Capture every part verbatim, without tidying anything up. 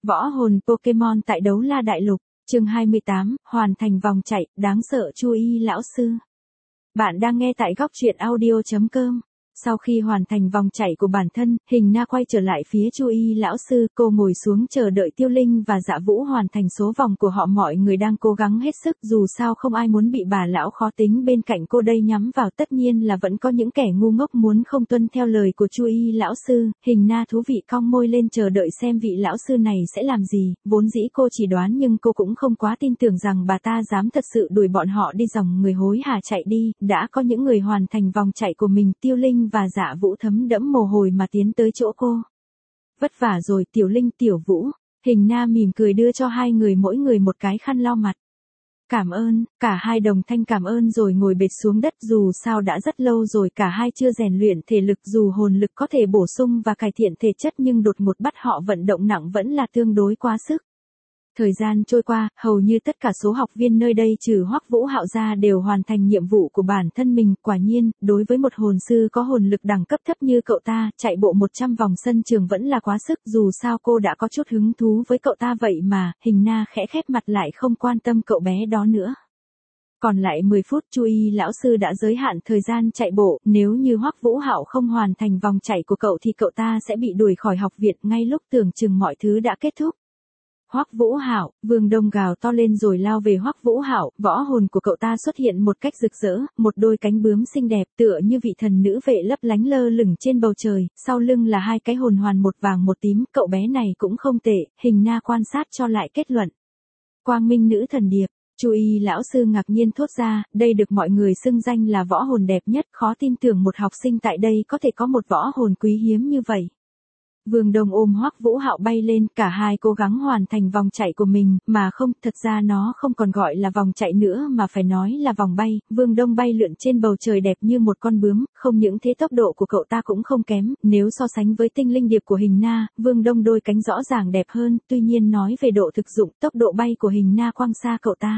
Võ hồn Pokemon tại Đấu La Đại Lục, chương hai mươi tám, hoàn thành vòng chạy, đáng sợ Chu Y lão sư. Bạn đang nghe tại góc truyện audio chấm com. Sau khi hoàn thành vòng chạy của bản thân, Hình Na quay trở lại phía Chu Y lão sư, cô ngồi xuống chờ đợi Tiêu Linh và Dạ Vũ hoàn thành số vòng của họ. Mọi người đang cố gắng hết sức, dù sao không ai muốn bị bà lão khó tính bên cạnh cô đây nhắm vào. Tất nhiên là vẫn có những kẻ ngu ngốc muốn không tuân theo lời của Chu Y lão sư. Hình Na thú vị cong môi lên chờ đợi xem vị lão sư này sẽ làm gì. Vốn dĩ cô chỉ đoán nhưng cô cũng không quá tin tưởng rằng bà ta dám thật sự đuổi bọn họ đi. Dòng người hối hả chạy đi, đã có những người hoàn thành vòng chạy của mình. Tiêu Linh và Dạ Vũ thấm đẫm mồ hôi mà tiến tới chỗ cô. Vất vả rồi Tiểu Linh, Tiểu Vũ. Hình Na mỉm cười đưa cho hai người mỗi người một cái khăn lau mặt. Cảm ơn, cả hai đồng thanh cảm ơn rồi ngồi bệt xuống đất. Dù sao đã rất lâu rồi cả hai chưa rèn luyện thể lực, dù hồn lực có thể bổ sung và cải thiện thể chất nhưng đột ngột bắt họ vận động nặng vẫn là tương đối quá sức. Thời gian trôi qua, hầu như tất cả số học viên nơi đây trừ Hoắc Vũ Hạo ra đều hoàn thành nhiệm vụ của bản thân mình. Quả nhiên, đối với một hồn sư có hồn lực đẳng cấp thấp như cậu ta, chạy bộ một trăm vòng sân trường vẫn là quá sức. Dù sao cô đã có chút hứng thú với cậu ta vậy mà. Hình Na khẽ khép mặt lại không quan tâm cậu bé đó nữa. Còn lại mười phút, Chu Y lão sư đã giới hạn thời gian chạy bộ, nếu như Hoắc Vũ Hạo không hoàn thành vòng chạy của cậu thì cậu ta sẽ bị đuổi khỏi học viện ngay lúc tưởng chừng mọi thứ đã kết thúc. Hoắc Vũ Hạo, Vương Đông gào to lên rồi lao về Hoắc Vũ Hạo. Võ hồn của cậu ta xuất hiện một cách rực rỡ, một đôi cánh bướm xinh đẹp tựa như vị thần nữ vệ lấp lánh lơ lửng trên bầu trời, sau lưng là hai cái hồn hoàn một vàng một tím. Cậu bé này cũng không tệ. Hình Na quan sát cho lại kết luận. Quang Minh nữ thần điệp. Chu Y lão sư ngạc nhiên thốt ra, đây được mọi người xưng danh là võ hồn đẹp nhất, khó tin tưởng một học sinh tại đây có thể có một võ hồn quý hiếm như vậy. Vương Đông ôm Hoắc Vũ Hạo bay lên, cả hai cố gắng hoàn thành vòng chạy của mình, mà không, thật ra nó không còn gọi là vòng chạy nữa mà phải nói là vòng bay. Vương Đông bay lượn trên bầu trời đẹp như một con bướm, không những thế tốc độ của cậu ta cũng không kém, nếu so sánh với tinh linh điệp của Hình Na, Vương Đông đôi cánh rõ ràng đẹp hơn, tuy nhiên nói về độ thực dụng, tốc độ bay của Hình Na quang xa cậu ta.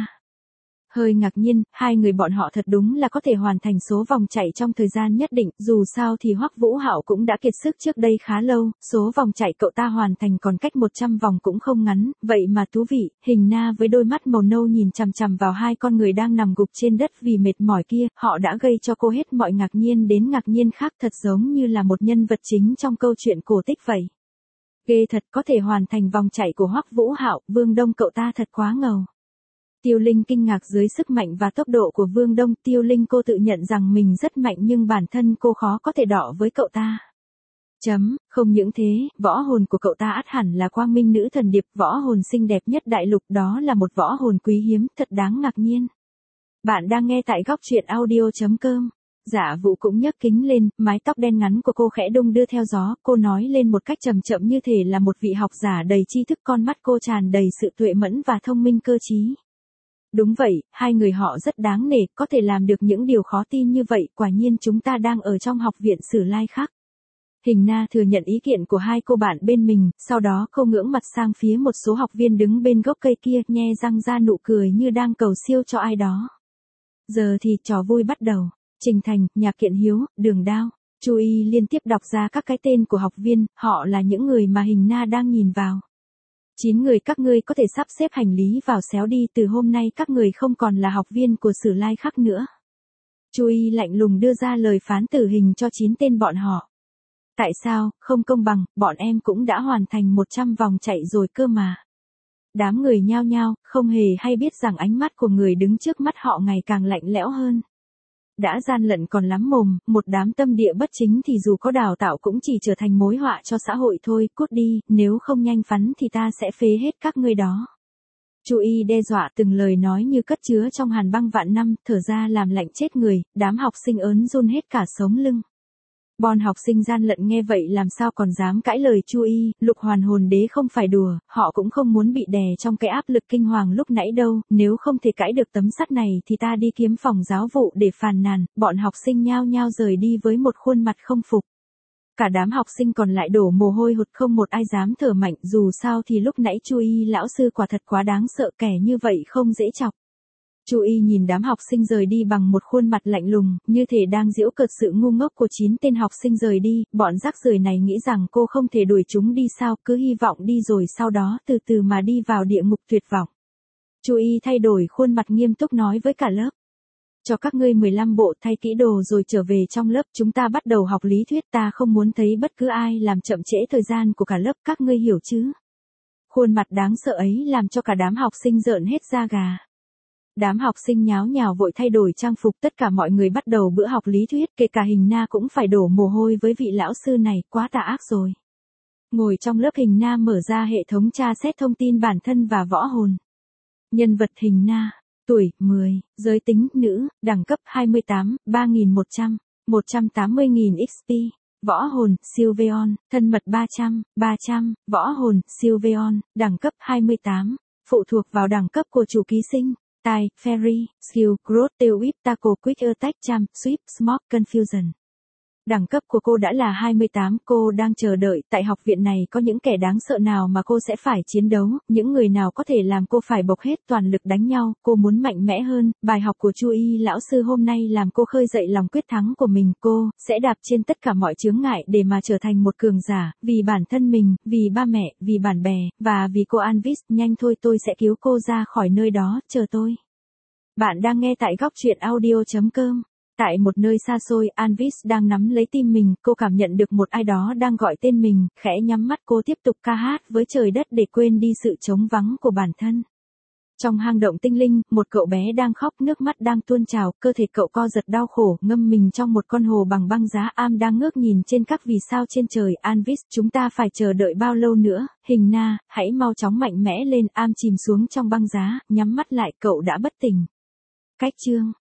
Hơi ngạc nhiên, hai người bọn họ thật đúng là có thể hoàn thành số vòng chạy trong thời gian nhất định, dù sao thì Hoắc Vũ Hạo cũng đã kiệt sức trước đây khá lâu, số vòng chạy cậu ta hoàn thành còn cách một trăm vòng cũng không ngắn, vậy mà thú vị. Hình Na với đôi mắt màu nâu nhìn chằm chằm vào hai con người đang nằm gục trên đất vì mệt mỏi kia, họ đã gây cho cô hết mọi ngạc nhiên đến ngạc nhiên khác, thật giống như là một nhân vật chính trong câu chuyện cổ tích vậy. Ghê thật, có thể hoàn thành vòng chạy của Hoắc Vũ Hạo, Vương Đông cậu ta thật quá ngầu. Tiêu Linh kinh ngạc dưới sức mạnh và tốc độ của Vương Đông. Tiêu Linh cô tự nhận rằng mình rất mạnh nhưng bản thân cô khó có thể đọ với cậu ta. Chấm, không những thế, võ hồn của cậu ta ắt hẳn là Quang Minh nữ thần điệp, võ hồn xinh đẹp nhất đại lục, đó là một võ hồn quý hiếm, thật đáng ngạc nhiên. Bạn đang nghe tại góc truyện audio chấm com. Dạ Vũ cũng nhấc kính lên, mái tóc đen ngắn của cô khẽ đung đưa theo gió, cô nói lên một cách chậm chậm như thể là một vị học giả đầy tri thức, con mắt cô tràn đầy sự tuệ mẫn và thông minh cơ trí. Đúng vậy, hai người họ rất đáng nể, có thể làm được những điều khó tin như vậy, quả nhiên chúng ta đang ở trong học viện Sử Lai Khắc. Hình Na thừa nhận ý kiến của hai cô bạn bên mình, sau đó cô ngưỡng mặt sang phía một số học viên đứng bên gốc cây kia, nhe răng ra nụ cười như đang cầu siêu cho ai đó. Giờ thì trò vui bắt đầu. Trình Thành, Nhạc Kiện Hiếu, Đường Đao. Chu Y liên tiếp đọc ra các cái tên của học viên, họ là những người mà Hình Na đang nhìn vào. Chín người các ngươi có thể sắp xếp hành lý vào xéo đi, từ hôm nay các người không còn là học viên của Sử Lai Khắc nữa. Chu Y lạnh lùng đưa ra lời phán tử hình cho chín tên bọn họ. Tại sao, không công bằng, bọn em cũng đã hoàn thành một trăm vòng chạy rồi cơ mà. Đám người nhao nhao, không hề hay biết rằng ánh mắt của người đứng trước mắt họ ngày càng lạnh lẽo hơn. Đã gian lận còn lắm mồm, một đám tâm địa bất chính thì dù có đào tạo cũng chỉ trở thành mối họa cho xã hội thôi, cút đi, nếu không nhanh phắn thì ta sẽ phế hết các ngươi đó. Chu Y đe dọa, từng lời nói như cất chứa trong hàn băng vạn năm, thở ra làm lạnh chết người, đám học sinh ớn run hết cả sống lưng. Bọn học sinh gian lận nghe vậy làm sao còn dám cãi lời Chu Y, Lục Hoàn hồn đế không phải đùa, họ cũng không muốn bị đè trong cái áp lực kinh hoàng lúc nãy đâu, nếu không thể cãi được tấm sắt này thì ta đi kiếm phòng giáo vụ để phàn nàn. Bọn học sinh nhao nhao rời đi với một khuôn mặt không phục. Cả đám học sinh còn lại đổ mồ hôi hột, không một ai dám thở mạnh, dù sao thì lúc nãy Chu Y lão sư quả thật quá đáng sợ, kẻ như vậy không dễ chọc. Chu Y nhìn đám học sinh rời đi bằng một khuôn mặt lạnh lùng, như thể đang giễu cợt sự ngu ngốc của chín tên học sinh rời đi, bọn rác rưởi này nghĩ rằng cô không thể đuổi chúng đi sao, cứ hy vọng đi rồi sau đó từ từ mà đi vào địa ngục tuyệt vọng. Chu Y thay đổi khuôn mặt nghiêm túc nói với cả lớp. Cho các ngươi mười lăm bộ, thay kỹ đồ rồi trở về trong lớp, chúng ta bắt đầu học lý thuyết, ta không muốn thấy bất cứ ai làm chậm trễ thời gian của cả lớp, các ngươi hiểu chứ? Khuôn mặt đáng sợ ấy làm cho cả đám học sinh rợn hết da gà. Đám học sinh nháo nhào vội thay đổi trang phục, tất cả mọi người bắt đầu bữa học lý thuyết, kể cả Hình Na cũng phải đổ mồ hôi với vị lão sư này, quá tà ác rồi. Ngồi trong lớp, Hình Na mở ra hệ thống tra xét thông tin bản thân và võ hồn. Nhân vật Hình Na, tuổi mười, giới tính nữ, đẳng cấp hai mươi tám, ba nghìn một trăm, một trăm tám mươi nghìn ích pê, võ hồn, Sylveon, thân mật ba trăm, ba trăm, võ hồn, Sylveon, đẳng cấp hai mươi tám, phụ thuộc vào đẳng cấp của chủ ký sinh. Tai, Fairy, Skill, Growth, Tail Whip, Tackle, Quick Attack, Charm, Sweep, Smoke, Confusion. Đẳng cấp của cô đã là hai mươi tám, cô đang chờ đợi, tại học viện này có những kẻ đáng sợ nào mà cô sẽ phải chiến đấu, những người nào có thể làm cô phải bộc hết toàn lực đánh nhau, cô muốn mạnh mẽ hơn, bài học của Chu Y lão sư hôm nay làm cô khơi dậy lòng quyết thắng của mình, cô sẽ đạp trên tất cả mọi chướng ngại để mà trở thành một cường giả, vì bản thân mình, vì ba mẹ, vì bạn bè, và vì cô Anvis, nhanh thôi tôi sẽ cứu cô ra khỏi nơi đó, chờ tôi. Bạn đang nghe tại góc truyện audio chấm com. Tại một nơi xa xôi, Anvis đang nắm lấy tim mình, cô cảm nhận được một ai đó đang gọi tên mình, khẽ nhắm mắt cô tiếp tục ca hát với trời đất để quên đi sự trống vắng của bản thân. Trong hang động tinh linh, một cậu bé đang khóc, nước mắt đang tuôn trào, cơ thể cậu co giật đau khổ, ngâm mình trong một con hồ bằng băng giá. Am đang ngước nhìn trên các vì sao trên trời. Anvis, chúng ta phải chờ đợi bao lâu nữa? Hình Na, hãy mau chóng mạnh mẽ lên. Am chìm xuống trong băng giá, nhắm mắt lại, cậu đã bất tỉnh. Cách chương